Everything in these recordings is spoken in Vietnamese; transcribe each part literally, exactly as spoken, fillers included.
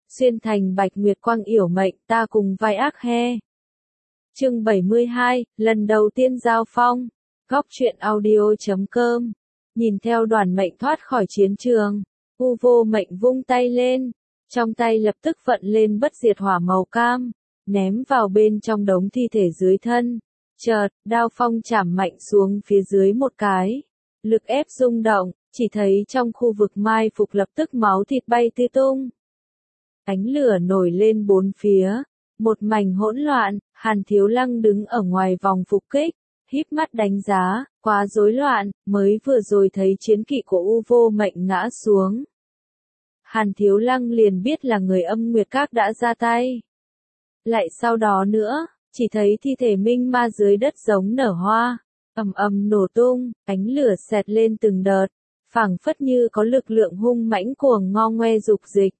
xuyên thành bạch nguyệt quang yểu mệnh ta cùng vai ác he. Chương bảy mươi hai, lần đầu tiên giao phong. Góc truyện audio chấm com. Nhìn theo đoàn mệnh thoát khỏi chiến trường, U Vô Mệnh vung tay lên, trong tay lập tức vận lên bất diệt hỏa màu cam, ném vào bên trong đống thi thể dưới thân. Chợt, đao phong chảm mạnh xuống phía dưới một cái, lực ép rung động, chỉ thấy trong khu vực mai phục lập tức máu thịt bay tứ tung. Ánh lửa nổi lên bốn phía, một mảnh hỗn loạn. Hàn Thiếu Lăng đứng ở ngoài vòng phục kích, híp mắt đánh giá, quá rối loạn, mới vừa rồi thấy chiến kỵ của U Vô Mệnh ngã xuống. Hàn Thiếu Lăng liền biết là người Âm Nguyệt Các đã ra tay. Lại sau đó nữa, chỉ thấy thi thể minh ma dưới đất giống nở hoa, ầm ầm nổ tung, ánh lửa xẹt lên từng đợt, phảng phất như có lực lượng hung mãnh cuồng ngo ngoe dục dịch.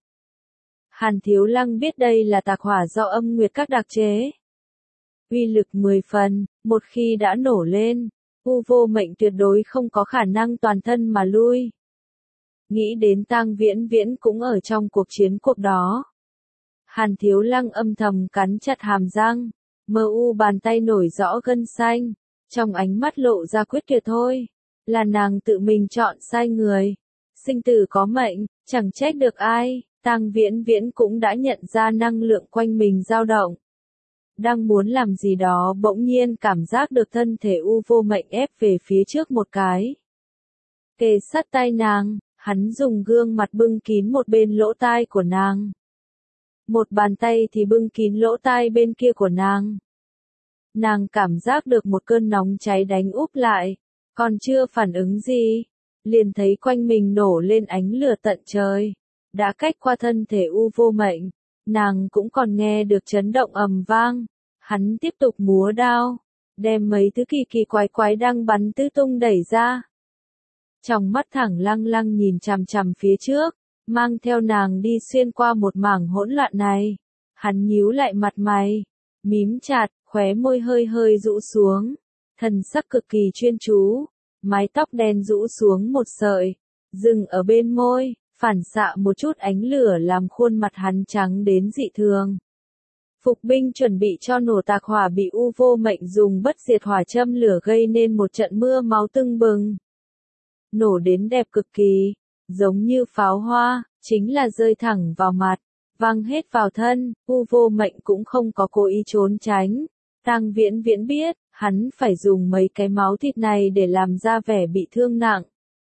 Hàn Thiếu Lăng biết đây là tạc hỏa do Âm Nguyệt Các đặc chế. Uy lực mười phần, một khi đã nổ lên, U Vô Mệnh tuyệt đối không có khả năng toàn thân mà lui. Nghĩ đến Tang Viễn Viễn cũng ở trong cuộc chiến cuộc đó. Hàn Thiếu Lăng âm thầm cắn chặt hàm răng, mờ u bàn tay nổi rõ gân xanh, trong ánh mắt lộ ra quyết tuyệt thôi. Là nàng tự mình chọn sai người. Sinh tử có mệnh, chẳng trách được ai. Tang Viễn Viễn cũng đã nhận ra năng lượng quanh mình dao động. Đang muốn làm gì đó bỗng nhiên cảm giác được thân thể U Vô Mệnh ép về phía trước một cái. Kề sát tai nàng, hắn dùng gương mặt bưng kín một bên lỗ tai của nàng. Một bàn tay thì bưng kín lỗ tai bên kia của nàng. Nàng cảm giác được một cơn nóng cháy đánh úp lại, còn chưa phản ứng gì, liền thấy quanh mình nổ lên ánh lửa tận trời. Đã cách qua thân thể U Vô Mệnh, nàng cũng còn nghe được chấn động ầm vang. Hắn tiếp tục múa đao, đem mấy thứ kỳ kỳ quái quái đang bắn tứ tung đẩy ra. Trong mắt thẳng lăng lăng nhìn chằm chằm phía trước, mang theo nàng đi xuyên qua một mảng hỗn loạn này. Hắn nhíu lại mặt mày, mím chặt, khóe môi hơi hơi rũ xuống, thần sắc cực kỳ chuyên chú, mái tóc đen rũ xuống một sợi, dừng ở bên môi. Phản xạ một chút ánh lửa làm khuôn mặt hắn trắng đến dị thường. Phục binh chuẩn bị cho nổ tạc hỏa bị U Vô Mệnh dùng bất diệt hỏa châm lửa gây nên một trận mưa máu tưng bừng. Nổ đến đẹp cực kỳ, giống như pháo hoa, chính là rơi thẳng vào mặt, văng hết vào thân. U Vô Mệnh cũng không có cố ý trốn tránh. Tang Viễn Viễn biết, hắn phải dùng mấy cái máu thịt này để làm ra vẻ bị thương nặng.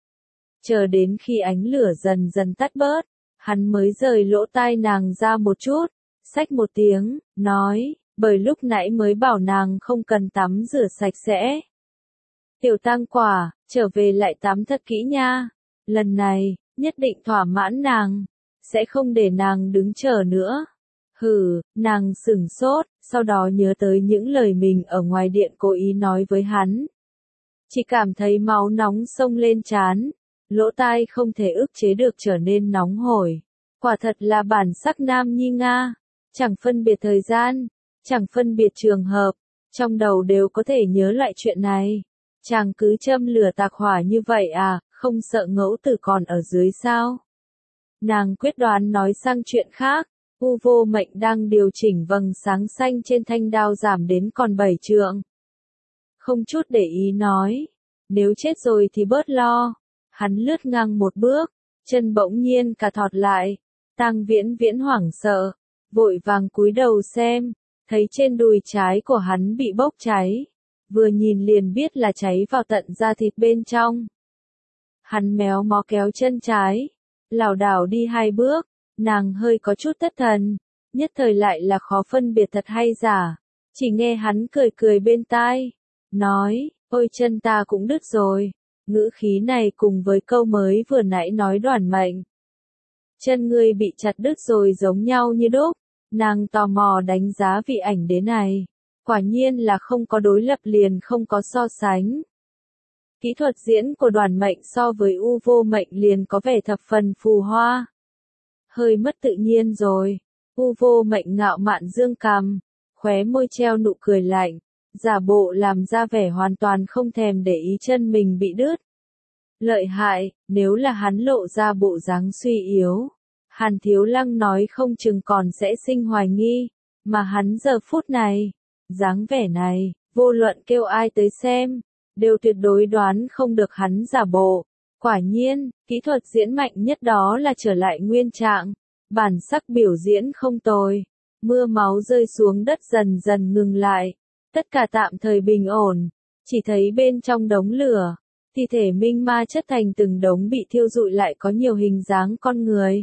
Chờ đến khi ánh lửa dần dần tắt bớt, hắn mới rời lỗ tai nàng ra một chút, xách một tiếng, nói, bởi lúc nãy mới bảo nàng không cần tắm rửa sạch sẽ. Tiểu Tang Quả, trở về lại tắm thật kỹ nha, lần này, nhất định thỏa mãn nàng, sẽ không để nàng đứng chờ nữa. Hừ, nàng sửng sốt, sau đó nhớ tới những lời mình ở ngoài điện cố ý nói với hắn. Chỉ cảm thấy máu nóng xông lên trán. Lỗ tai không thể ức chế được trở nên nóng hổi. Quả thật là bản sắc nam nhi Nga. Chẳng phân biệt thời gian, chẳng phân biệt trường hợp, trong đầu đều có thể nhớ lại chuyện này. Chàng cứ châm lửa tạc hỏa như vậy à, không sợ ngẫu tử còn ở dưới sao? Nàng quyết đoán nói sang chuyện khác. U Vô Mệnh đang điều chỉnh vầng sáng xanh trên thanh đao giảm đến còn bảy trượng. Không chút để ý nói, nếu chết rồi thì bớt lo. Hắn lướt ngang một bước, chân bỗng nhiên cả thọt lại. Tang Viễn Viễn hoảng sợ, vội vàng cúi đầu xem, thấy trên đùi trái của hắn bị bốc cháy. Vừa nhìn liền biết là cháy vào tận da thịt bên trong. Hắn méo mó kéo chân trái, lảo đảo đi hai bước, nàng hơi có chút thất thần, nhất thời lại là khó phân biệt thật hay giả. Chỉ nghe hắn cười cười bên tai, nói, ôi chân ta cũng đứt rồi. Ngữ khí này cùng với câu mới vừa nãy nói Đoàn Mệnh. Chân ngươi bị chặt đứt rồi giống nhau như đúc. Nàng tò mò đánh giá vị ảnh đế này. Quả nhiên là không có đối lập liền không có so sánh. Kỹ thuật diễn của Đoàn Mệnh so với U Vô Mệnh liền có vẻ thập phần phù hoa. Hơi mất tự nhiên rồi. U Vô Mệnh ngạo mạn dương cằm, khóe môi treo nụ cười lạnh. Giả bộ làm ra vẻ hoàn toàn không thèm để ý chân mình bị đứt. Lợi hại, nếu là hắn lộ ra bộ dáng suy yếu, Hàn Thiếu Lăng nói không chừng còn sẽ sinh hoài nghi, mà hắn giờ phút này, dáng vẻ này, vô luận kêu ai tới xem, đều tuyệt đối đoán không được hắn giả bộ. Quả nhiên, kỹ thuật diễn mạnh nhất đó là trở lại nguyên trạng, bản sắc biểu diễn không tồi, mưa máu rơi xuống đất dần dần ngừng lại, tất cả tạm thời bình ổn, chỉ thấy bên trong đống lửa, thi thể minh ma chất thành từng đống bị thiêu rụi lại có nhiều hình dáng con người.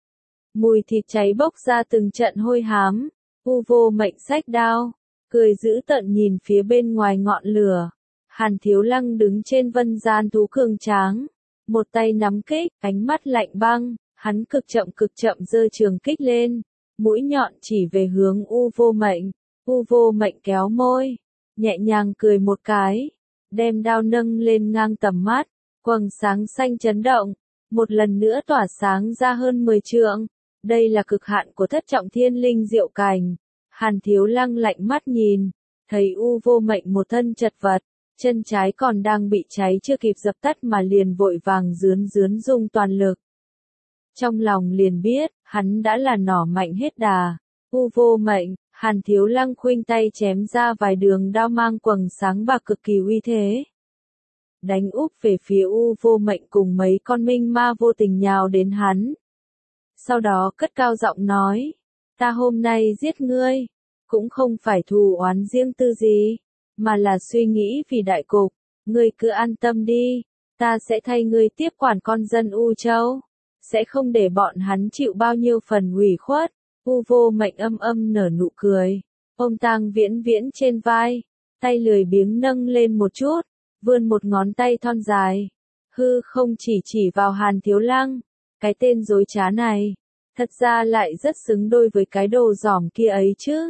Mùi thịt cháy bốc ra từng trận hôi hám, U Vô Mệnh xách đao, cười dữ tợn nhìn phía bên ngoài ngọn lửa. Hàn Thiếu Lăng đứng trên vân gian thú cường tráng, một tay nắm kích, ánh mắt lạnh băng, hắn cực chậm cực chậm giơ trường kích lên, mũi nhọn chỉ về hướng U Vô Mệnh. U Vô Mệnh kéo môi, nhẹ nhàng cười một cái, đem đao nâng lên ngang tầm mắt, quầng sáng xanh chấn động, một lần nữa tỏa sáng ra hơn mười trượng. Đây là cực hạn của thất trọng thiên linh diệu cảnh. Hàn Thiếu Lăng lạnh mắt nhìn, thấy U Vô Mệnh một thân chật vật, chân trái còn đang bị cháy chưa kịp dập tắt mà liền vội vàng rướn rướn dùng toàn lực. Trong lòng liền biết, hắn đã là nỏ mạnh hết đà. U Vô Mệnh, Hàn Thiếu Lăng khuynh tay chém ra vài đường đao mang quầng sáng bạc cực kỳ uy thế. Đánh úp về phía U Vô Mệnh cùng mấy con minh ma vô tình nhào đến hắn. Sau đó cất cao giọng nói, ta hôm nay giết ngươi, cũng không phải thù oán riêng tư gì, mà là suy nghĩ vì đại cục, ngươi cứ an tâm đi, ta sẽ thay ngươi tiếp quản con dân U Châu, sẽ không để bọn hắn chịu bao nhiêu phần ủy khuất. U Vô Mệnh âm âm nở nụ cười, ôm Tang Viễn Viễn trên vai, tay lười biếng nâng lên một chút, vươn một ngón tay thon dài, hư không chỉ chỉ vào Hàn Thiếu Lăng. Cái tên dối trá này, thật ra lại rất xứng đôi với cái đồ giỏm kia ấy chứ.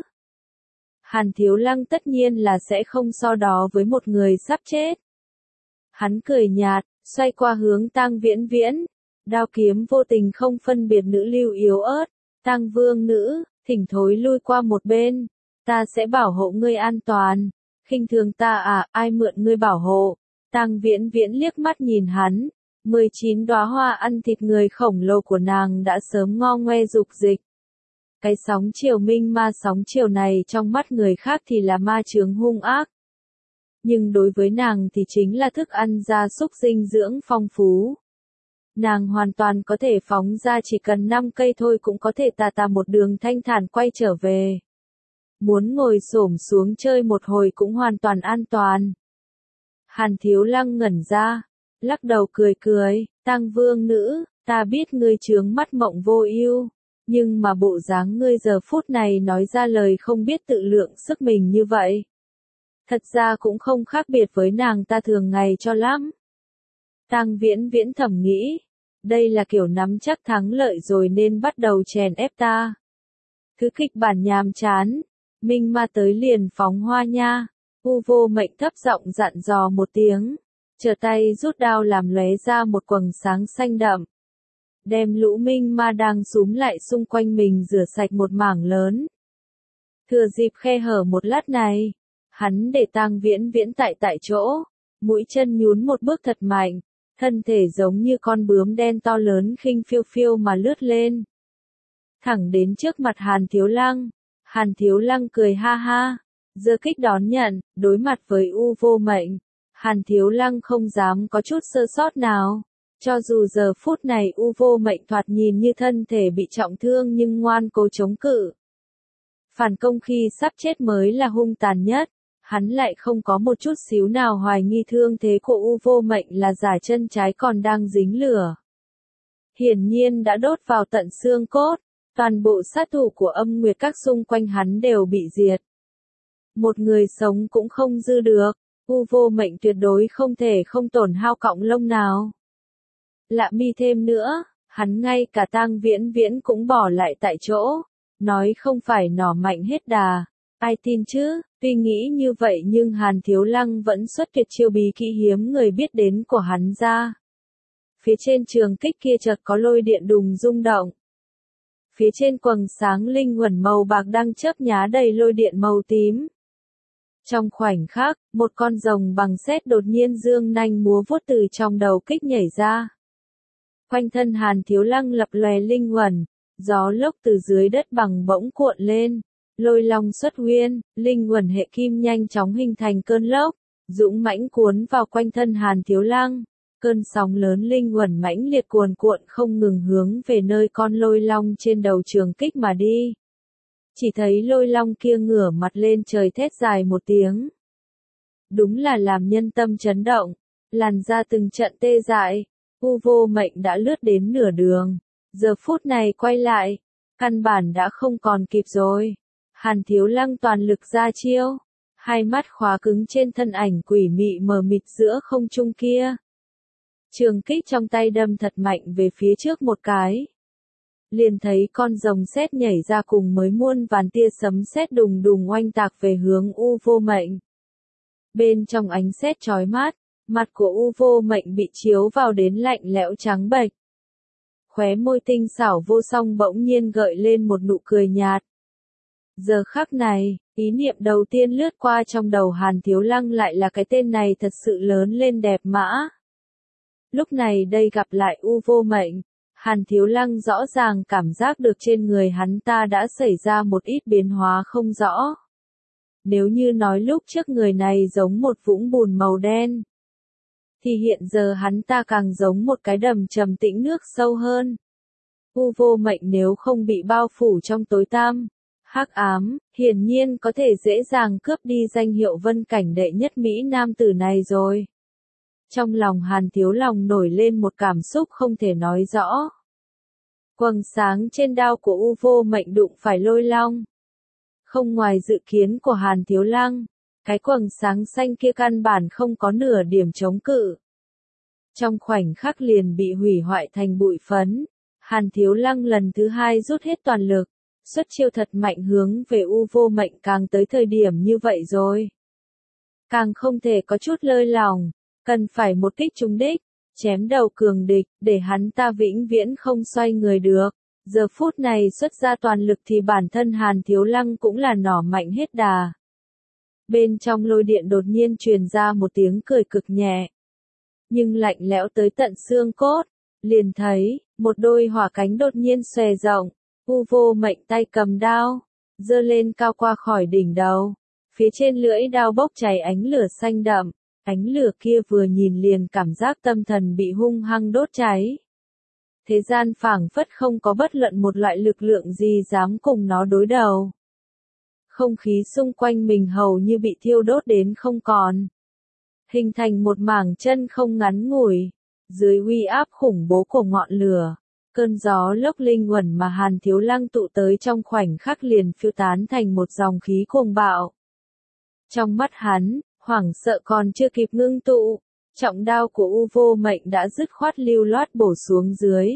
Hàn Thiếu Lăng tất nhiên là sẽ không so đó với một người sắp chết. Hắn cười nhạt, xoay qua hướng Tang Viễn Viễn, đao kiếm vô tình không phân biệt nữ lưu yếu ớt. Tang Vương nữ, thỉnh thối lui qua một bên, ta sẽ bảo hộ ngươi an toàn. Khinh thường ta à, ai mượn ngươi bảo hộ? Tang Viễn Viễn liếc mắt nhìn hắn. mười chín đóa hoa ăn thịt người khổng lồ của nàng đã sớm ngo ngoe dục dịch. Cái sóng chiều minh ma sóng chiều này trong mắt người khác thì là ma chướng hung ác. Nhưng đối với nàng thì chính là thức ăn gia súc dinh dưỡng phong phú. Nàng hoàn toàn có thể phóng ra chỉ cần năm cây thôi cũng có thể tà tà một đường thanh thản quay trở về. Muốn ngồi xổm xuống chơi một hồi cũng hoàn toàn an toàn. Hàn Thiếu Lăng ngẩn ra, lắc đầu cười cười, Tang Vương nữ, ta biết ngươi chướng mắt Mộng Vô Ưu, nhưng mà bộ dáng ngươi giờ phút này nói ra lời không biết tự lượng sức mình như vậy. Thật ra cũng không khác biệt với nàng ta thường ngày cho lắm. Tang Viễn Viễn thầm nghĩ, đây là kiểu nắm chắc thắng lợi rồi nên bắt đầu chèn ép ta. Thứ kịch bản nhàm chán, minh ma tới liền phóng hoa nha. U Vô Mệnh thấp giọng dặn dò một tiếng, trở tay rút đao làm lóe ra một quầng sáng xanh đậm. Đem lũ minh ma đang súm lại xung quanh mình rửa sạch một mảng lớn. Thừa dịp khe hở một lát này, hắn để Tang Viễn Viễn tại tại chỗ, mũi chân nhún một bước thật mạnh, thân thể giống như con bướm đen to lớn khinh phiêu phiêu mà lướt lên. Thẳng đến trước mặt Hàn Thiếu Lăng, Hàn Thiếu Lăng cười ha ha, giơ kích đón nhận, đối mặt với U Vô Mệnh. Hàn Thiếu Lăng không dám có chút sơ sót nào. Cho dù giờ phút này U Vô Mệnh thoạt nhìn như thân thể bị trọng thương nhưng ngoan cố chống cự. Phản công khi sắp chết mới là hung tàn nhất. Hắn lại không có một chút xíu nào hoài nghi thương thế của U Vô Mệnh là giả chân trái còn đang dính lửa. Hiển nhiên đã đốt vào tận xương cốt, toàn bộ sát thủ của âm nguyệt các xung quanh hắn đều bị diệt. Một người sống cũng không dư được, U Vô Mệnh tuyệt đối không thể không tổn hao cọng lông nào. Lạ mi thêm nữa, hắn ngay cả Tang Viễn Viễn cũng bỏ lại tại chỗ, nói không phải nỏ mạnh hết đà, ai tin chứ? Tuy nghĩ như vậy nhưng Hàn Thiếu Lăng vẫn xuất tuyệt chiêu bí kỹ hiếm người biết đến của hắn ra. Phía trên trường kích kia chợt có lôi điện đùng rung động. Phía trên quầng sáng linh uẩn màu bạc đang chớp nhá đầy lôi điện màu tím. Trong khoảnh khắc, một con rồng bằng sét đột nhiên dương nanh múa vuốt từ trong đầu kích nhảy ra. Quanh thân Hàn Thiếu Lăng lập lòe linh quẩn, gió lốc từ dưới đất bằng bỗng cuộn lên, lôi long xuất huyên, linh quẩn hệ kim nhanh chóng hình thành cơn lốc, dũng mãnh cuốn vào quanh thân Hàn Thiếu Lăng. Cơn sóng lớn linh quẩn mãnh liệt cuồn cuộn không ngừng hướng về nơi con lôi long trên đầu Trường Kích mà đi. Chỉ thấy lôi long kia ngửa mặt lên trời thét dài một tiếng. Đúng là làm nhân tâm chấn động, làn ra từng trận tê dại, U Vô Mệnh đã lướt đến nửa đường, giờ phút này quay lại, căn bản đã không còn kịp rồi. Hàn Thiếu Lăng toàn lực ra chiêu, hai mắt khóa cứng trên thân ảnh quỷ mị mờ mịt giữa không trung kia. Trường Kích trong tay đâm thật mạnh về phía trước một cái. Liền thấy con rồng sét nhảy ra cùng mới muôn vàn tia sấm sét đùng đùng oanh tạc về hướng U Vô Mệnh. Bên trong ánh sét chói mắt, mặt của U Vô Mệnh bị chiếu vào đến lạnh lẽo trắng bệch. Khóe môi tinh xảo vô song bỗng nhiên gợi lên một nụ cười nhạt. Giờ khắc này, ý niệm đầu tiên lướt qua trong đầu Hàn Thiếu Lăng lại là cái tên này thật sự lớn lên đẹp mã. Lúc này đây gặp lại U Vô Mệnh, Hàn Thiếu Lăng rõ ràng cảm giác được trên người hắn ta đã xảy ra một ít biến hóa không rõ. Nếu như nói lúc trước người này giống một vũng bùn màu đen, thì hiện giờ hắn ta càng giống một cái đầm trầm tĩnh nước sâu hơn. U Vô Mệnh nếu không bị bao phủ trong tối tăm, hắc ám, hiển nhiên có thể dễ dàng cướp đi danh hiệu vân cảnh đệ nhất Mỹ nam tử này rồi. Trong lòng Hàn Thiếu Lòng nổi lên một cảm xúc không thể nói rõ. Quầng sáng trên đao của U Vô Mệnh đụng phải lôi long. Không ngoài dự kiến của Hàn Thiếu Lăng, cái quầng sáng xanh kia căn bản không có nửa điểm chống cự. Trong khoảnh khắc liền bị hủy hoại thành bụi phấn, Hàn Thiếu Lăng lần thứ hai rút hết toàn lực, xuất chiêu thật mạnh hướng về U Vô Mệnh càng tới thời điểm như vậy rồi. Càng không thể có chút lơi lòng, cần phải một kích trúng đích, chém đầu cường địch, để hắn ta vĩnh viễn không xoay người được. Giờ phút này xuất ra toàn lực thì bản thân Hàn Thiếu Lăng cũng là nỏ mạnh hết đà. Bên trong lôi điện đột nhiên truyền ra một tiếng cười cực nhẹ. Nhưng lạnh lẽo tới tận xương cốt, liền thấy, một đôi hỏa cánh đột nhiên xòe rộng, U Vô Mệnh tay cầm đao, giơ lên cao qua khỏi đỉnh đầu. Phía trên lưỡi đao bốc cháy ánh lửa xanh đậm, ánh lửa kia vừa nhìn liền cảm giác tâm thần bị hung hăng đốt cháy. Thế gian phảng phất không có bất luận một loại lực lượng gì dám cùng nó đối đầu. Không khí xung quanh mình hầu như bị thiêu đốt đến không còn. Hình thành một mảng chân không ngắn ngủi. Dưới uy áp khủng bố của ngọn lửa, cơn gió lốc linh quẩn mà Hàn Thiếu Lăng tụ tới trong khoảnh khắc liền phiêu tán thành một dòng khí cuồng bạo. Trong mắt hắn, hoảng sợ còn chưa kịp ngưng tụ, trọng đao của U Vô Mệnh đã dứt khoát lưu loát bổ xuống dưới.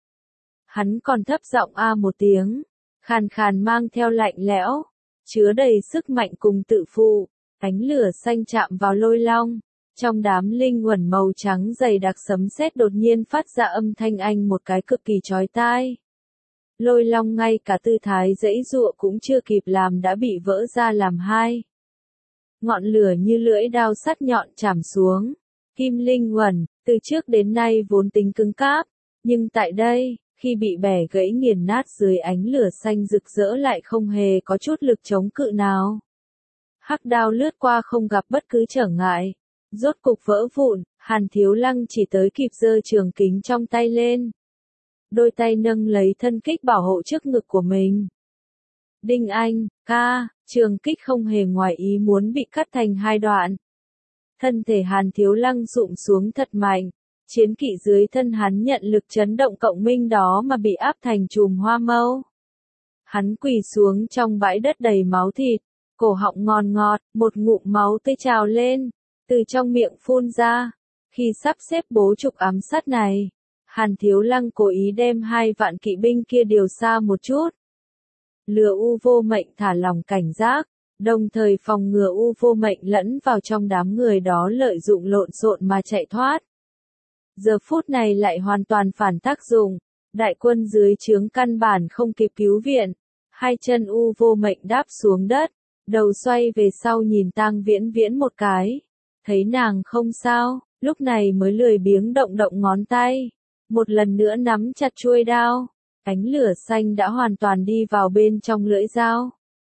Hắn còn thấp giọng a một tiếng, khàn khàn mang theo lạnh lẽo, chứa đầy sức mạnh cùng tự phụ, ánh lửa xanh chạm vào lôi long. Trong đám linh quẩn màu trắng dày đặc sấm sét đột nhiên phát ra âm thanh anh một cái cực kỳ chói tai. Lôi long ngay cả tư thái giãy giụa cũng chưa kịp làm đã bị vỡ ra làm hai. Ngọn lửa như lưỡi đao sắc nhọn chảm xuống. Kim linh quẩn, từ trước đến nay vốn tính cứng cáp, nhưng tại đây, khi bị bẻ gãy nghiền nát dưới ánh lửa xanh rực rỡ lại không hề có chút lực chống cự nào. Hắc đao lướt qua không gặp bất cứ trở ngại. Rốt cục vỡ vụn, Hàn Thiếu Lăng chỉ tới kịp giơ trường kính trong tay lên. Đôi tay nâng lấy thân kích bảo hộ trước ngực của mình. Đinh anh, ca, trường kích không hề ngoài ý muốn bị cắt thành hai đoạn. Thân thể Hàn Thiếu Lăng rụng xuống thật mạnh. Chiến kỵ dưới thân hắn nhận lực chấn động cộng minh đó mà bị áp thành chùm hoa mâu. Hắn quỳ xuống trong bãi đất đầy máu thịt, cổ họng ngòn ngọt, một ngụm máu tươi trào lên. Từ trong miệng phun ra, khi sắp xếp bố trục ám sát này, Hàn Thiếu Lăng cố ý đem hai vạn kỵ binh kia điều xa một chút. Lừa U Vô Mệnh thả lòng cảnh giác, đồng thời phòng ngừa U Vô Mệnh lẫn vào trong đám người đó lợi dụng lộn xộn mà chạy thoát. Giờ phút này lại hoàn toàn phản tác dụng, đại quân dưới trướng căn bản không kịp cứu viện, hai chân U Vô Mệnh đáp xuống đất, đầu xoay về sau nhìn Tang Viễn Viễn một cái. Thấy nàng không sao, lúc này mới lười biếng động động ngón tay. một lần nữa nắm chặt chuôi đao, ánh lửa xanh đã hoàn toàn đi vào bên trong lưỡi dao.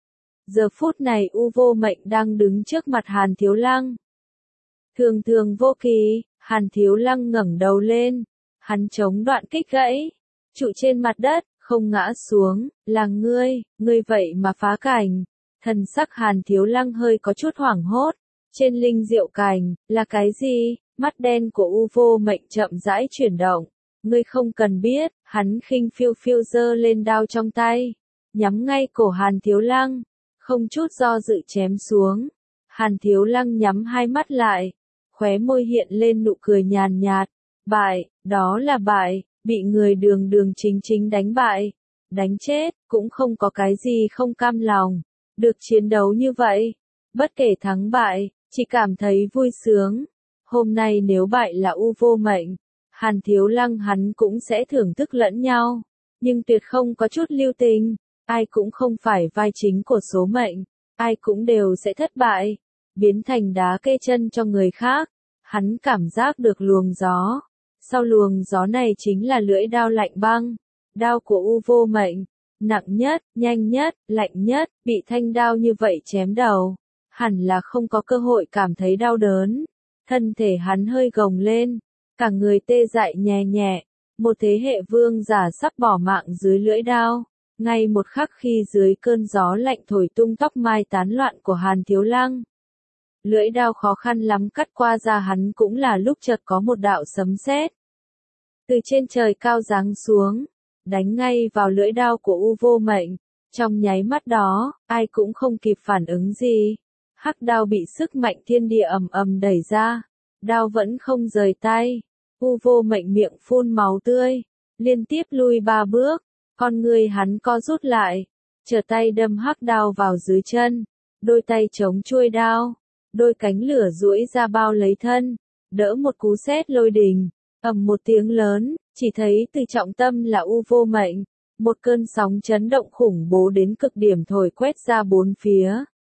Giờ phút này U Vô Mệnh đang đứng trước mặt Hàn Thiếu Lăng. Thường thường vô kỳ, Hàn Thiếu Lăng ngẩng đầu lên, hắn chống đoạn kích gãy, trụ trên mặt đất, không ngã xuống, là ngươi, ngươi vậy mà phá cảnh. Thần sắc Hàn Thiếu Lăng hơi có chút hoảng hốt, trên linh diệu cành, là cái gì? Mắt đen của U Vô Mệnh chậm rãi chuyển động, ngươi không cần biết, hắn khinh phiêu phiêu giơ lên đao trong tay, nhắm ngay cổ Hàn Thiếu Lăng, không chút do dự chém xuống. Hàn Thiếu Lăng nhắm hai mắt lại, khóe môi hiện lên nụ cười nhàn nhạt, bại, đó là bại, bị người đường đường chính chính đánh bại, đánh chết, cũng không có cái gì không cam lòng, được chiến đấu như vậy, bất kể thắng bại, chỉ cảm thấy vui sướng. Hôm nay nếu bại là U Vô Mệnh, Hàn Thiếu Lăng hắn cũng sẽ thưởng thức lẫn nhau, nhưng tuyệt không có chút lưu tình, ai cũng không phải vai chính của số mệnh, ai cũng đều sẽ thất bại, biến thành đá kê chân cho người khác. Hắn cảm giác được luồng gió, sau luồng gió này chính là lưỡi đao lạnh băng, đao của U Vô Mệnh, nặng nhất, nhanh nhất, lạnh nhất, bị thanh đao như vậy chém đầu, hẳn là không có cơ hội cảm thấy đau đớn. Thân thể hắn hơi gồng lên, cả người tê dại nhè nhẹ, một thế hệ vương giả sắp bỏ mạng dưới lưỡi đao. Ngay một khắc khi dưới cơn gió lạnh thổi tung tóc mai tán loạn của Hàn Thiếu Lăng, lưỡi đao khó khăn lắm cắt qua da hắn cũng là lúc chợt có một đạo sấm sét từ trên trời cao giáng xuống, đánh ngay vào lưỡi đao của U Vô Mệnh. Trong nháy mắt đó, ai cũng không kịp phản ứng gì. Hắc đao bị sức mạnh thiên địa ầm ầm đẩy ra, đao vẫn không rời tay. U Vô Mệnh miệng phun máu tươi, liên tiếp lui ba bước, con người hắn co rút lại, trở tay đâm hắc đao vào dưới chân, đôi tay chống chuôi đao, đôi cánh lửa duỗi ra bao lấy thân, đỡ một cú sét lôi đình, ầm một tiếng lớn, chỉ thấy từ trọng tâm là U Vô Mệnh, một cơn sóng chấn động khủng bố đến cực điểm thổi quét ra bốn phía.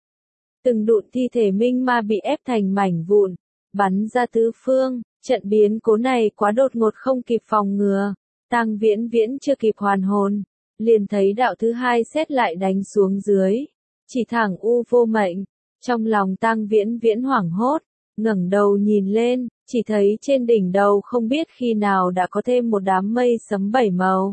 Từng đụn thi thể minh ma bị ép thành mảnh vụn, bắn ra tứ phương, trận biến cố này quá đột ngột không kịp phòng ngừa, Tang Viễn Viễn chưa kịp hoàn hồn, liền thấy đạo thứ hai sét lại đánh xuống dưới, chỉ thẳng U Vô Mệnh, trong lòng Tang Viễn Viễn hoảng hốt, ngẩng đầu nhìn lên, chỉ thấy trên đỉnh đầu không biết khi nào đã có thêm một đám mây sấm bảy màu.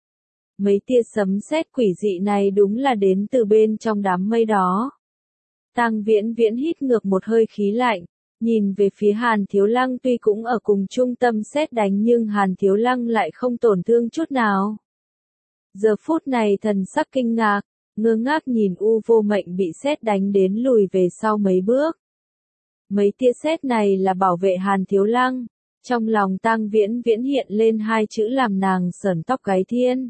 Mấy tia sấm sét quỷ dị này đúng là đến từ bên trong đám mây đó. Tang Viễn Viễn hít ngược một hơi khí lạnh, nhìn về phía Hàn Thiếu Lăng, tuy cũng ở cùng trung tâm sét đánh nhưng Hàn Thiếu Lăng lại không tổn thương chút nào. Giờ phút này thần sắc kinh ngạc, ngơ ngác nhìn U Vô Mệnh bị sét đánh đến lùi về sau mấy bước. Mấy tia sét này là bảo vệ Hàn Thiếu Lăng, trong lòng Tang Viễn Viễn hiện lên hai chữ làm nàng sởn tóc gáy thiên.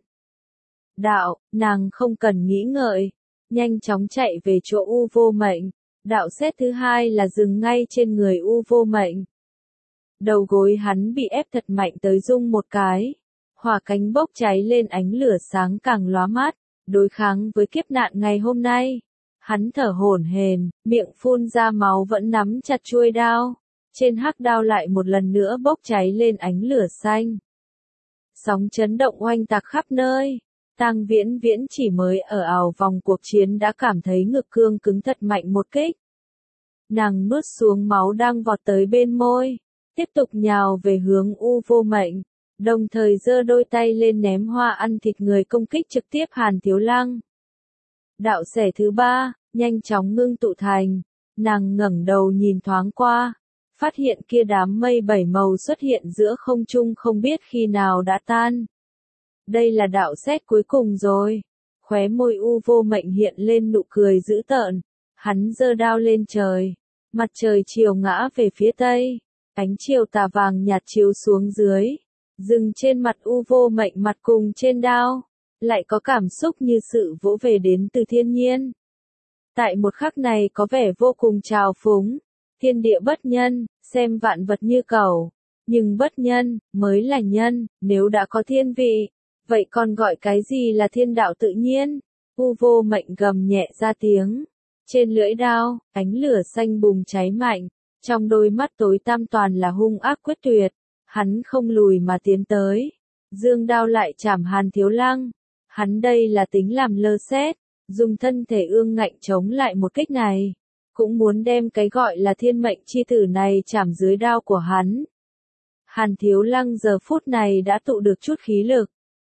Đạo, nàng không cần nghĩ ngợi, nhanh chóng chạy về chỗ U Vô Mệnh. Đạo sét thứ hai là dừng ngay trên người U Vô Mệnh. Đầu gối hắn bị ép thật mạnh tới rung một cái, hỏa cánh bốc cháy lên, ánh lửa sáng càng lóa mắt, đối kháng với kiếp nạn ngày hôm nay. Hắn thở hổn hển, miệng phun ra máu vẫn nắm chặt chuôi đao, trên hắc đao lại một lần nữa bốc cháy lên ánh lửa xanh. Sóng chấn động oanh tạc khắp nơi. Tang Viễn Viễn chỉ mới ở ảo vòng cuộc chiến đã cảm thấy ngực cương cứng thật mạnh một kích. Nàng nuốt xuống máu đang vọt tới bên môi, tiếp tục nhào về hướng U Vô Mệnh, đồng thời giơ đôi tay lên ném hoa ăn thịt người công kích trực tiếp Hàn Thiếu Lăng. Đạo xẻ thứ ba, nhanh chóng ngưng tụ thành, nàng ngẩng đầu nhìn thoáng qua, phát hiện kia đám mây bảy màu xuất hiện giữa không trung không biết khi nào đã tan. Đây là đạo sét cuối cùng rồi. Khóe môi U Vô Mệnh hiện lên nụ cười dữ tợn, hắn giơ đao lên trời, mặt trời chiều ngã về phía tây, ánh chiều tà vàng nhạt chiếu xuống dưới, dừng trên mặt U Vô Mệnh mặt cùng trên đao, lại có cảm xúc như sự vỗ về đến từ thiên nhiên. Tại một khắc này có vẻ vô cùng trào phúng, thiên địa bất nhân, xem vạn vật như cẩu, nhưng bất nhân, mới là nhân, nếu đã có thiên vị, vậy còn gọi cái gì là thiên đạo tự nhiên? U Vô Mệnh gầm nhẹ ra tiếng. Trên lưỡi đao, ánh lửa xanh bùng cháy mạnh, trong đôi mắt tối tăm toàn là hung ác quyết tuyệt. Hắn không lùi mà tiến tới. Dương đao lại chảm Hàn Thiếu Lăng. Hắn đây là tính làm lơ xét, dùng thân thể ương ngạnh chống lại một kích này. Cũng muốn đem cái gọi là thiên mệnh chi tử này chảm dưới đao của hắn. Hàn Thiếu Lăng giờ phút này đã tụ được chút khí lực.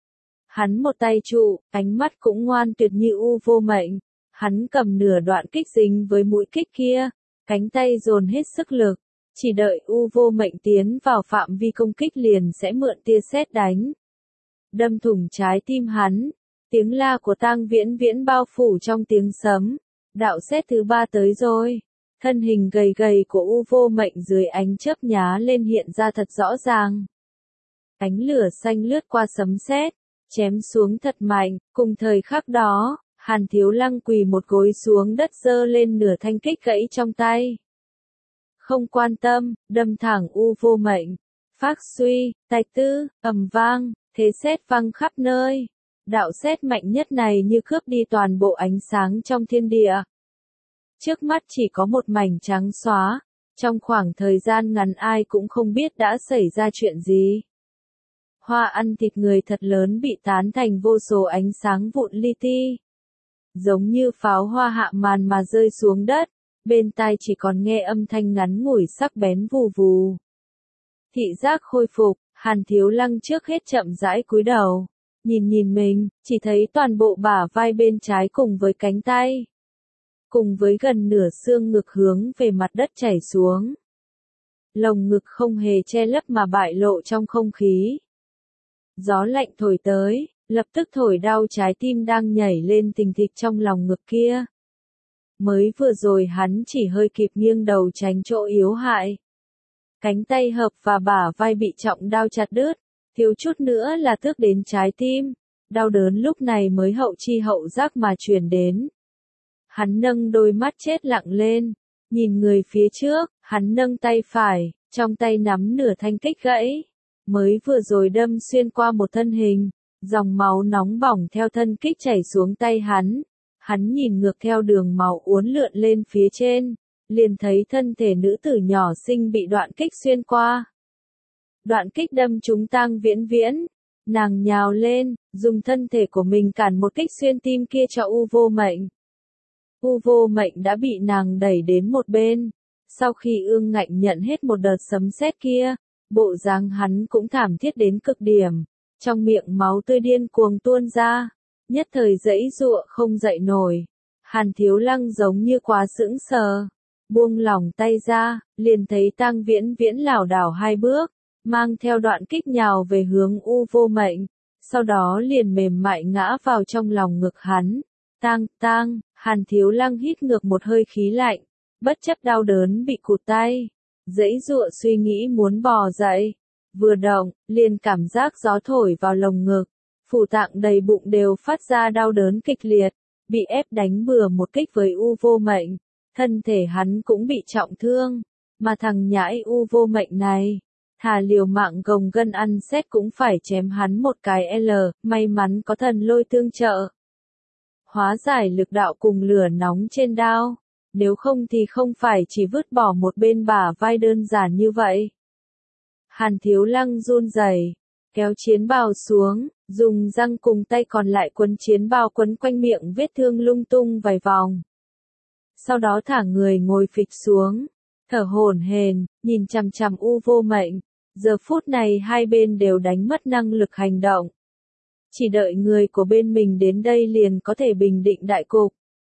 Hắn một tay trụ, ánh mắt cũng ngoan tuyệt như u vô mệnh. Hắn cầm nửa đoạn kích dính với mũi kích kia, cánh tay dồn hết sức lực. Chỉ đợi u vô mệnh tiến vào phạm vi công kích liền sẽ mượn tia sét đánh. Đâm thủng trái tim hắn, tiếng la của Tang Viễn Viễn bao phủ trong tiếng sấm. Đạo sét thứ ba tới rồi. Thân hình gầy gầy của u vô mệnh dưới ánh chớp nhá lên hiện ra thật rõ ràng. Ánh lửa xanh lướt qua sấm sét, chém xuống thật mạnh, cùng thời khắc đó, Hàn Thiếu Lăng quỳ một gối xuống đất giơ lên nửa thanh kích gãy trong tay. Không quan tâm, đâm thẳng u vô mệnh. Phác suy, tài tư, ầm vang, thế sét văng khắp nơi. Đạo sét mạnh nhất này như cướp đi toàn bộ ánh sáng trong thiên địa. Trước mắt chỉ có một mảnh trắng xóa, trong khoảng thời gian ngắn ai cũng không biết đã xảy ra chuyện gì. Hoa ăn thịt người thật lớn bị tán thành vô số ánh sáng vụn li ti. Giống như pháo hoa hạ màn mà rơi xuống đất, bên tai chỉ còn nghe âm thanh ngắn ngủi sắc bén vù vù. Thị giác khôi phục, Hàn Thiếu Lăng trước hết chậm rãi cúi đầu, nhìn nhìn mình, chỉ thấy toàn bộ bả vai bên trái cùng với cánh tay. Cùng với gần nửa xương ngực hướng về mặt đất chảy xuống. Lồng ngực không hề che lấp mà bại lộ trong không khí. Gió lạnh thổi tới, lập tức thổi đau trái tim đang nhảy lên thình thịch trong lòng ngực kia. Mới vừa rồi hắn chỉ hơi kịp nghiêng đầu tránh chỗ yếu hại. Cánh tay hợp và bả vai bị trọng đao chặt đứt, thiếu chút nữa là tước đến trái tim. Đau đớn lúc này mới hậu chi hậu giác mà truyền đến. Hắn nâng đôi mắt chết lặng lên, nhìn người phía trước, hắn nâng tay phải, trong tay nắm nửa thanh kích gãy. Mới vừa rồi đâm xuyên qua một thân hình, dòng máu nóng bỏng theo thân kích chảy xuống tay hắn. Hắn nhìn ngược theo đường máu uốn lượn lên phía trên, liền thấy thân thể nữ tử nhỏ xinh bị đoạn kích xuyên qua. Đoạn kích đâm trúng Tang Viễn Viễn, nàng nhào lên, dùng thân thể của mình cản một kích xuyên tim kia cho u vô mệnh. U vô mệnh đã bị nàng đẩy đến một bên, sau khi ương ngạnh nhận hết một đợt sấm sét kia, bộ dáng hắn cũng thảm thiết đến cực điểm, trong miệng máu tươi điên cuồng tuôn ra, nhất thời giãy giụa không dậy nổi. Hàn Thiếu Lăng giống như quá sững sờ, buông lỏng tay ra, liền thấy Tang Viễn Viễn lảo đảo hai bước, mang theo đoạn kích nhào về hướng u vô mệnh, sau đó liền mềm mại ngã vào trong lòng ngực hắn. Tang, tang, Hàn Thiếu Lăng hít ngược một hơi khí lạnh, bất chấp đau đớn bị cụt tay, giãy giụa suy nghĩ muốn bò dậy, vừa động, liền cảm giác gió thổi vào lồng ngực, phủ tạng đầy bụng đều phát ra đau đớn kịch liệt, bị ép đánh bừa một kích với u vô mệnh, thân thể hắn cũng bị trọng thương, mà thằng nhãi u vô mệnh này, thà liều mạng gồng gân ăn xét cũng phải chém hắn một cái L, may mắn có thần lôi tương trợ. Hóa giải lực đạo cùng lửa nóng trên đao, nếu không thì không phải chỉ vứt bỏ một bên bả vai đơn giản như vậy. Hàn Thiếu Lăng run rẩy, kéo chiến bào xuống, dùng răng cùng tay còn lại quấn chiến bào quấn quanh miệng vết thương lung tung vài vòng. Sau đó thả người ngồi phịch xuống, thở hổn hển, nhìn chằm chằm u vô mệnh. Giờ phút này hai bên đều đánh mất năng lực hành động. Chỉ đợi người của bên mình đến đây liền có thể bình định đại cục.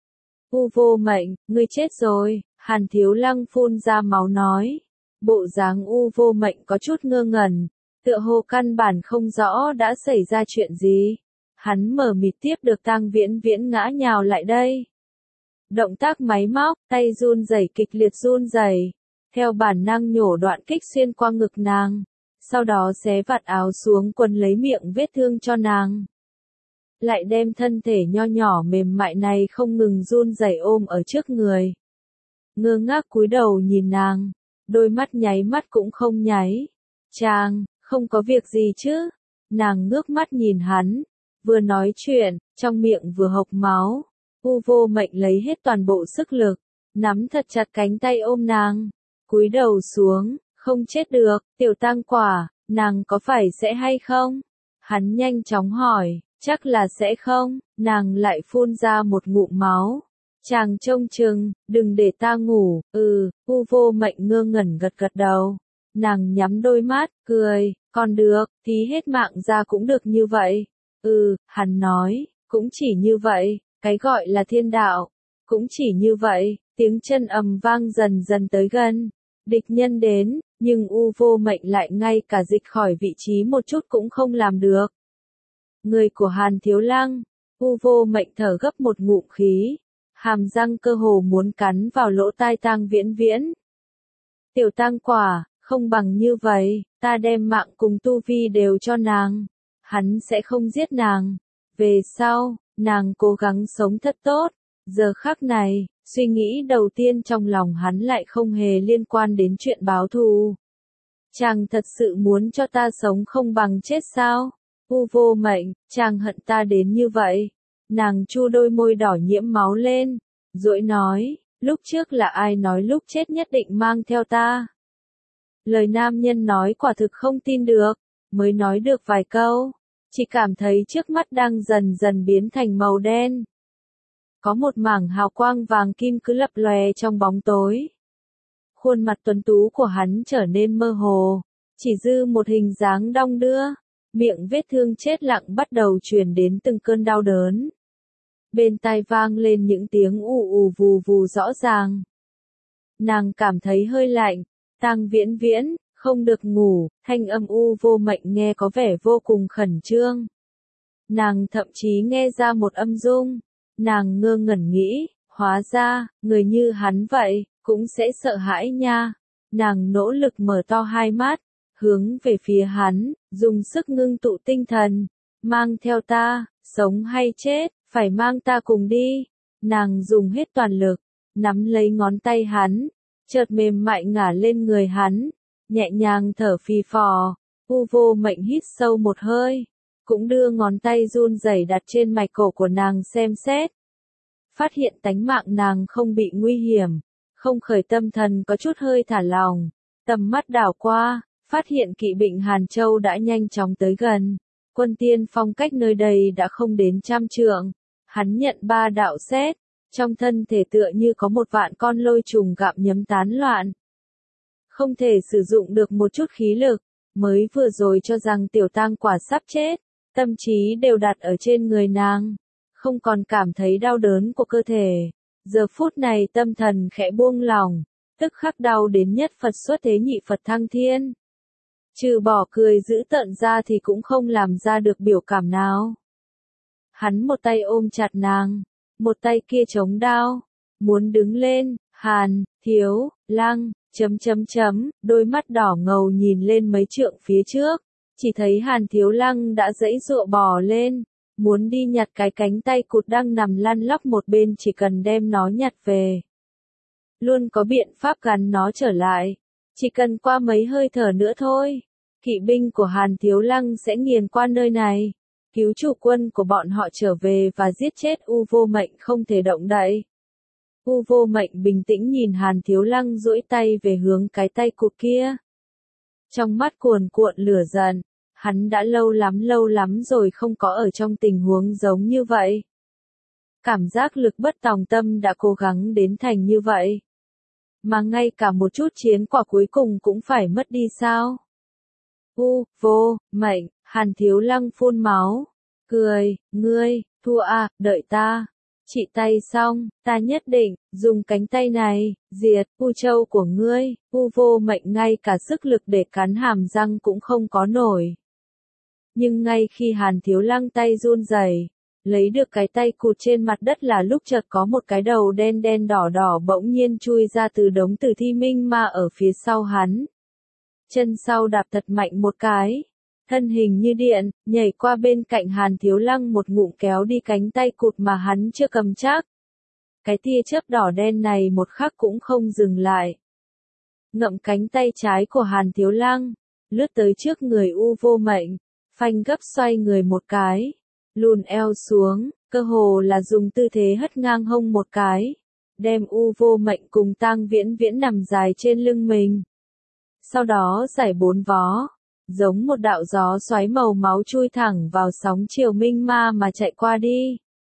U vô mệnh, ngươi chết rồi, Hàn Thiếu Lăng phun ra máu nói. Bộ dáng u vô mệnh có chút ngơ ngẩn, tựa hồ căn bản không rõ đã xảy ra chuyện gì. Hắn mở mịt tiếp được Tang Viễn Viễn ngã nhào lại đây. Động tác máy móc, tay run rẩy kịch liệt run rẩy, theo bản năng nhổ đoạn kích xuyên qua ngực nàng, sau đó xé vạt áo xuống quấn lấy miệng vết thương cho nàng. Lại đem thân thể nho nhỏ mềm mại này không ngừng run rẩy ôm ở trước người. Ngơ ngác cúi đầu nhìn nàng, đôi mắt nháy mắt cũng không nháy. Chàng, không có việc gì chứ? Nàng ngước mắt nhìn hắn, vừa nói chuyện, trong miệng vừa hộc máu. U vô mệnh lấy hết toàn bộ sức lực, nắm thật chặt cánh tay ôm nàng, cúi đầu xuống, không chết được, tiểu tang quả, Nàng có phải sẽ hay không? Hắn nhanh chóng hỏi, chắc là sẽ không, nàng lại phun ra một ngụm máu. Chàng trông chừng, đừng để ta ngủ, ừ, U Vô Mệnh ngơ ngẩn gật gật đầu. Nàng nhắm đôi mắt, cười, còn được, tí hết mạng ra cũng được như vậy. Ừ, hắn nói, cũng chỉ như vậy, cái gọi là thiên đạo, cũng chỉ như vậy, tiếng chân ầm vang dần dần tới gần. Địch nhân đến, nhưng U Vô Mệnh lại ngay cả dịch khỏi vị trí một chút cũng không làm được. Người của Hàn Thiếu Lăng, U Vô Mệnh thở gấp một ngụm khí, hàm răng cơ hồ muốn cắn vào lỗ tai Tang Viễn Viễn. Tiểu Tang Quả, không bằng như vậy, ta đem mạng cùng tu vi đều cho nàng, hắn sẽ không giết nàng. Về sau, nàng cố gắng sống thật tốt. Giờ khắc này, suy nghĩ đầu tiên trong lòng hắn lại không hề liên quan đến chuyện báo thù. Chàng thật sự muốn cho ta sống không bằng chết sao? U Vô Mệnh, chàng hận ta đến như vậy. Nàng chu đôi môi đỏ nhiễm máu lên, dỗi nói, lúc trước là ai nói lúc chết nhất định mang theo ta? Lời nam nhân nói quả thực không tin được, mới nói được vài câu, chỉ cảm thấy trước mắt đang dần dần biến thành màu đen. Có một mảng hào quang vàng kim cứ lập lòe trong bóng tối. Khuôn mặt tuấn tú của hắn trở nên mơ hồ, chỉ dư một hình dáng đong đưa, miệng vết thương chết lặng bắt đầu truyền đến từng cơn đau đớn. Bên tai vang lên những tiếng ù ù vù vù rõ ràng. Nàng cảm thấy hơi lạnh, Tang Viễn Viễn, không được ngủ, thanh âm U Vô Mệnh nghe có vẻ vô cùng khẩn trương. Nàng thậm chí nghe ra một âm dung, nàng ngơ ngẩn nghĩ, hóa ra, người như hắn vậy, cũng sẽ sợ hãi nha. Nàng nỗ lực mở to hai mắt, hướng về phía hắn, dùng sức ngưng tụ tinh thần, mang theo ta, sống hay chết, phải mang ta cùng đi. Nàng dùng hết toàn lực, nắm lấy ngón tay hắn, chợt mềm mại ngả lên người hắn, nhẹ nhàng thở phì phò. U Vô Mệnh hít sâu một hơi, cũng đưa ngón tay run rẩy đặt trên mạch cổ của nàng xem xét. Phát hiện tánh mạng nàng không bị nguy hiểm, không khởi tâm thần có chút hơi thả lòng, tầm mắt đảo qua, phát hiện kỵ binh Hàn Châu đã nhanh chóng tới gần. Quân tiên phong cách nơi đây đã không đến trăm trượng, hắn nhận ba đạo sét, trong thân thể tựa như có một vạn con lôi trùng gặm nhấm tán loạn. Không thể sử dụng được một chút khí lực, mới vừa rồi cho rằng Tiểu Tang Quả sắp chết, tâm trí đều đặt ở trên người nàng, không còn cảm thấy đau đớn của cơ thể. Giờ phút này tâm thần khẽ buông lỏng, tức khắc đau đến nhất Phật xuất thế nhị Phật thăng thiên. Trừ bỏ cười dữ tợn ra thì cũng không làm ra được biểu cảm nào. Hắn một tay ôm chặt nàng, một tay kia chống đao, muốn đứng lên. Hàn Thiếu Lăng, chấm chấm chấm, đôi mắt đỏ ngầu nhìn lên mấy trượng phía trước, chỉ thấy Hàn Thiếu Lăng đã giãy giụa bò lên, muốn đi nhặt cái cánh tay cụt đang nằm lăn lóc một bên, chỉ cần đem nó nhặt về. Luôn có biện pháp gắn nó trở lại, chỉ cần qua mấy hơi thở nữa thôi, kỵ binh của Hàn Thiếu Lăng sẽ nghiền qua nơi này, cứu chủ quân của bọn họ trở về và giết chết U Vô Mệnh không thể động đậy. U Vô Mệnh bình tĩnh nhìn Hàn Thiếu Lăng duỗi tay về hướng cái tay cụt kia. Trong mắt cuồn cuộn lửa giận, hắn đã lâu lắm lâu lắm rồi không có ở trong tình huống giống như vậy. Cảm giác lực bất tòng tâm đã cố gắng đến thành như vậy. Mà ngay cả một chút chiến quả cuối cùng cũng phải mất đi sao? U Vô Mệnh, Hàn Thiếu Lăng phun máu, cười, ngươi, thua à, đợi ta. Trị tay xong, ta nhất định, dùng cánh tay này, diệt, U Châu của ngươi. U Vô Mệnh ngay cả sức lực để cắn hàm răng cũng không có nổi. Nhưng ngay khi Hàn Thiếu Lăng tay run rẩy, lấy được cái tay cụt trên mặt đất là lúc chợt có một cái đầu đen đen đỏ đỏ bỗng nhiên chui ra từ đống tử thi minh ma ở phía sau hắn. Chân sau đạp thật mạnh một cái, thân hình như điện, nhảy qua bên cạnh Hàn Thiếu Lăng một ngụm kéo đi cánh tay cụt mà hắn chưa cầm chắc. Cái tia chớp đỏ đen này một khắc cũng không dừng lại. Ngậm cánh tay trái của Hàn Thiếu Lăng, lướt tới trước người U Vô Mệnh, phanh gấp xoay người một cái, lùn eo xuống, cơ hồ là dùng tư thế hất ngang hông một cái, đem U Vô Mệnh cùng Tang Viễn Viễn nằm dài trên lưng mình. Sau đó giải bốn vó, giống một đạo gió xoáy màu máu chui thẳng vào sóng chiều minh ma mà chạy qua đi.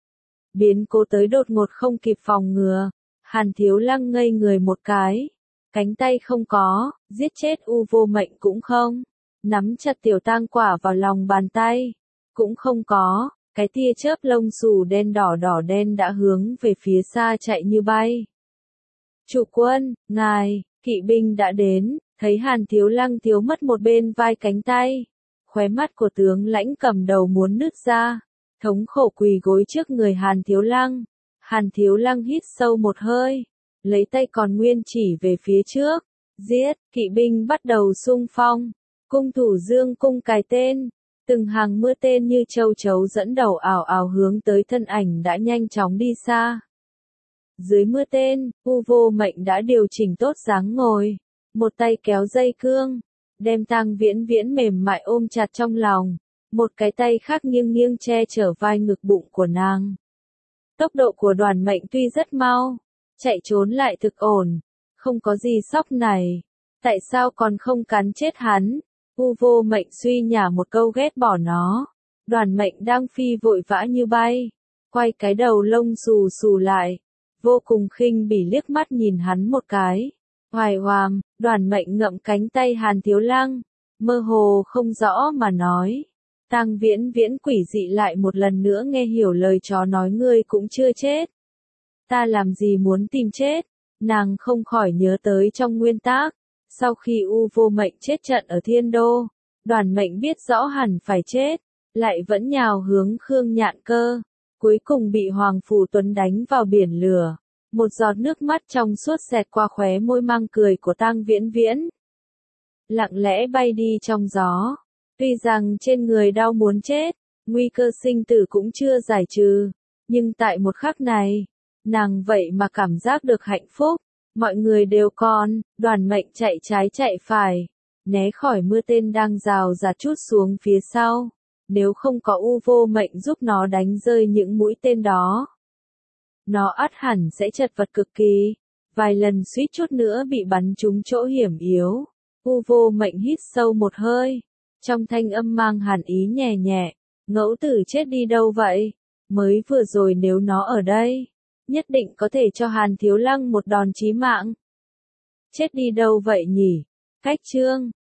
Biến cố tới đột ngột không kịp phòng ngừa, Hàn Thiếu Lăng ngây người một cái, cánh tay không có, giết chết U Vô Mệnh cũng không, nắm chặt tiểu tang quả vào lòng bàn tay, cũng không có, cái tia chớp lông xù đen đỏ đỏ đen đã hướng về phía xa chạy như bay. Chủ quân, ngài, kỵ binh đã đến, thấy Hàn Thiếu Lăng thiếu mất một bên vai cánh tay, khóe mắt của tướng lãnh cầm đầu muốn nứt ra, thống khổ quỳ gối trước người Hàn Thiếu Lăng. Hàn Thiếu Lăng hít sâu một hơi, lấy tay còn nguyên chỉ về phía trước, giết, kỵ binh bắt đầu xung phong, cung thủ dương cung cài tên, từng hàng mưa tên như châu chấu dẫn đầu ảo ảo hướng tới thân ảnh đã nhanh chóng đi xa. Dưới mưa tên, U Vô Mệnh đã điều chỉnh tốt dáng ngồi, một tay kéo dây cương, đem Tang Viễn Viễn mềm mại ôm chặt trong lòng, một cái tay khác nghiêng nghiêng che chở vai ngực bụng của nàng. Tốc độ của Đoàn Mệnh tuy rất mau, chạy trốn lại thực ổn, không có gì sóc này, tại sao còn không cắn chết hắn? U Vô Mệnh suy nhả một câu ghét bỏ nó. Đoàn Mệnh đang phi vội vã như bay, quay cái đầu lông xù xù lại, vô cùng khinh bỉ liếc mắt nhìn hắn một cái. Hoài Hoàm, Đoàn Mệnh ngậm cánh tay Hàn Thiếu Lăng, mơ hồ không rõ mà nói. Tang Viễn Viễn quỷ dị lại một lần nữa nghe hiểu lời chó nói ngươi cũng chưa chết. Ta làm gì muốn tìm chết? Nàng không khỏi nhớ tới trong nguyên tác. Sau khi U Vô Mệnh chết trận ở Thiên Đô, Đoàn Mệnh biết rõ hẳn phải chết, lại vẫn nhào hướng Khương Nhạn Cơ, cuối cùng bị Hoàng Phủ Tuấn đánh vào biển lửa. Một giọt nước mắt trong suốt xẹt qua khóe môi mang cười của Tang Viễn Viễn. Lặng lẽ bay đi trong gió. Tuy rằng trên người đau muốn chết, nguy cơ sinh tử cũng chưa giải trừ, nhưng tại một khắc này, nàng vậy mà cảm giác được hạnh phúc. Mọi người đều còn, Đoàn Mệnh chạy trái chạy phải, né khỏi mưa tên đang rào rạt trút xuống phía sau. Nếu không có U Vô Mệnh giúp nó đánh rơi những mũi tên đó, nó ắt hẳn sẽ chật vật cực kỳ, vài lần suýt chút nữa bị bắn trúng chỗ hiểm yếu. U Vô Mệnh hít sâu một hơi, trong thanh âm mang hàn ý nhẹ nhẹ, ngẫu tử chết đi đâu vậy? Mới vừa rồi nếu nó ở đây, nhất định có thể cho Hàn Thiếu Lăng một đòn chí mạng. Chết đi đâu vậy nhỉ? Cách chương